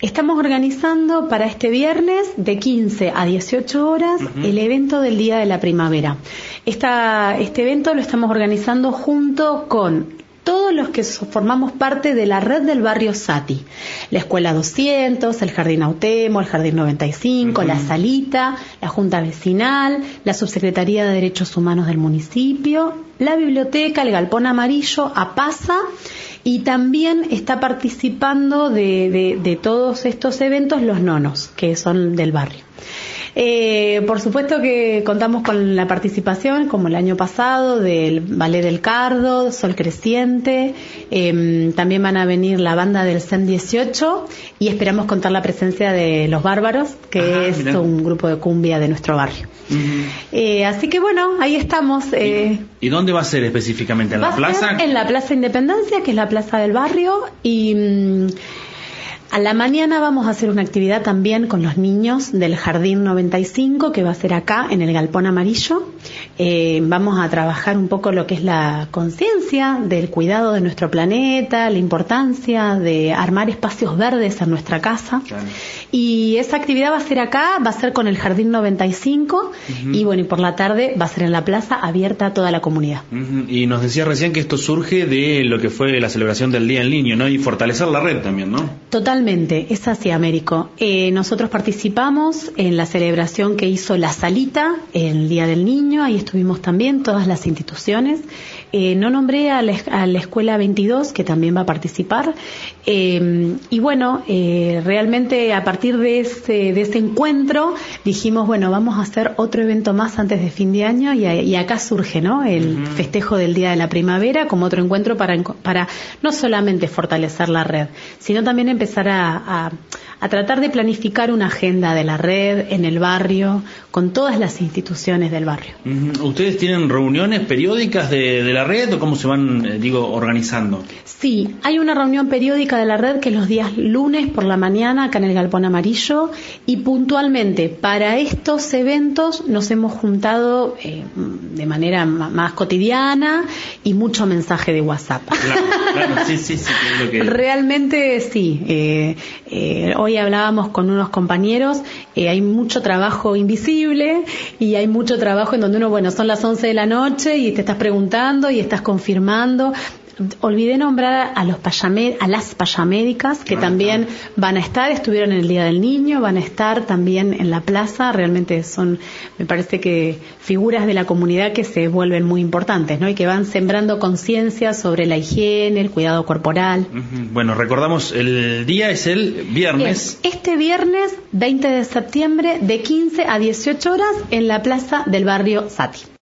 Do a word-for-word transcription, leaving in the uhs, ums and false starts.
Estamos organizando para este viernes de quince a dieciocho horas uh-huh. el evento del Día de la Primavera. Esta, este evento lo estamos organizando junto con todos los que formamos parte de la red del barrio Sati, la Escuela doscientos, el Jardín Autemo, el Jardín noventa y cinco, uh-huh. la Salita, la Junta Vecinal, la Subsecretaría de Derechos Humanos del municipio, la Biblioteca, el Galpón Amarillo, APASA, y también está participando de, de, de todos estos eventos los nonos, que son del barrio. Eh, por supuesto que contamos con la participación, como el año pasado, del Ballet del Cardo, Sol Creciente, eh, también van a venir la banda del C E M dieciocho y esperamos contar la presencia de Los Bárbaros, que Ajá, es mirá. un grupo de cumbia de nuestro barrio. Uh-huh. Eh, así que bueno, ahí estamos. Eh, ¿Y, ¿Y dónde va a ser específicamente? ¿En la plaza? En la Plaza Independencia, que es la plaza del barrio, y... Mmm, a la mañana vamos a hacer una actividad también con los niños del Jardín noventa y cinco, que va a ser acá en el Galpón Amarillo. Eh, vamos a trabajar un poco lo que es la conciencia del cuidado de nuestro planeta, la importancia de armar espacios verdes en nuestra casa. Claro. Y esa actividad va a ser acá, va a ser con el Jardín noventa y cinco, uh-huh. y bueno, y por la tarde va a ser en la plaza abierta a toda la comunidad. Uh-huh. Y nos decía recién que esto surge de lo que fue la celebración del Día del Niño, ¿no? Y fortalecer la red también, ¿no? Totalmente, es así, Américo. Eh, nosotros participamos en la celebración que hizo la Salita, el Día del Niño, ahí estuvimos también todas las instituciones. Eh, no nombré a la, a la Escuela veintidós, que también va a participar. Eh, y bueno, eh, realmente a partir de ese, de ese encuentro dijimos, bueno, vamos a hacer otro evento más antes de fin de año, y, y acá surge, ¿no?, el uh-huh. festejo del Día de la Primavera como otro encuentro para, para no solamente fortalecer la red, sino también empezar a, a, a tratar de planificar una agenda de la red en el barrio, con todas las instituciones del barrio. Uh-huh. ¿Ustedes tienen reuniones periódicas de, de la red o cómo se van, eh, digo, organizando? Sí, hay una reunión periódica de la red que es los días lunes por la mañana acá en el Galpón Amarillo, y puntualmente para estos eventos nos hemos juntado eh, de manera m- más cotidiana y mucho mensaje de WhatsApp. Claro, claro, sí, sí, sí. Es lo que... Realmente sí. Eh, eh, hoy hablábamos con unos compañeros, eh, hay mucho trabajo invisible y hay mucho trabajo en donde uno, bueno, son las once de la noche y te estás preguntando y estás confirmando. Olvidé nombrar a los payamé, a las payamédicas, que también van a estar, estuvieron en el Día del Niño, van a estar también en la plaza. Realmente son, me parece que figuras de la comunidad que se vuelven muy importantes, ¿no? Y que van sembrando conciencia sobre la higiene, el cuidado corporal. Bueno, recordamos, el día es el viernes. Es este viernes veinte de septiembre de quince a dieciocho horas en la plaza del barrio Sati.